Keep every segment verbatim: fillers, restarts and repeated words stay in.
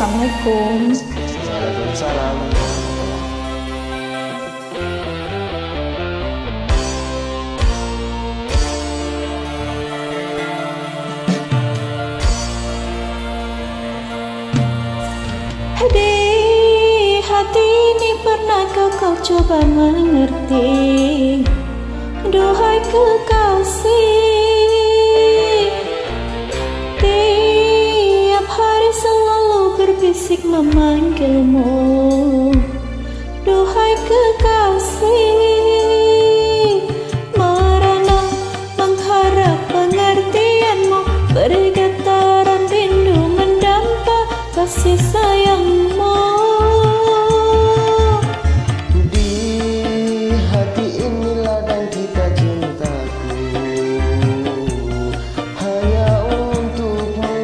Assalamualaikum. Waalaikumsalam. Di hati ini pernahkah kau coba mengerti? Duhai kekasih, tiap hari selalu berbisik memanggilmu. Duhai kekasih, merana mengharap pengertianmu, bergetaran rindu mendampa kasih sayangmu. Di hati ini ladang kita cintaku, hanya untukmu.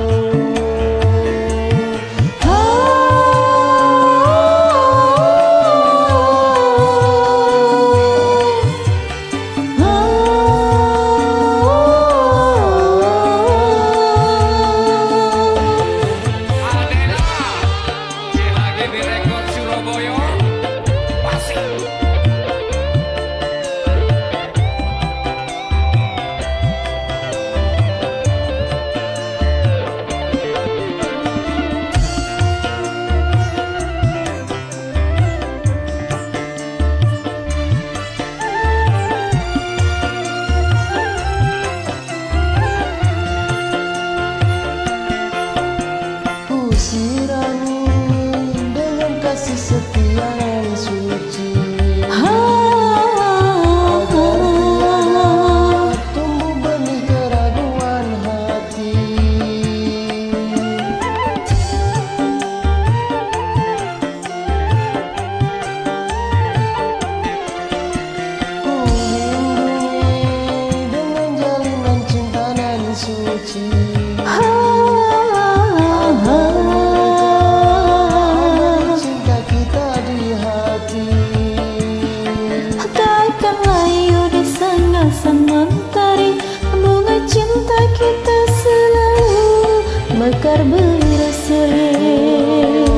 Sirami dengan kasih setia yang suci, agar tiada tumbuh benih keraguan hati. Ku lindungi dengan jalinan cinta nan suci. Sang mentari, bunga cinta kita selalu mekar berseri.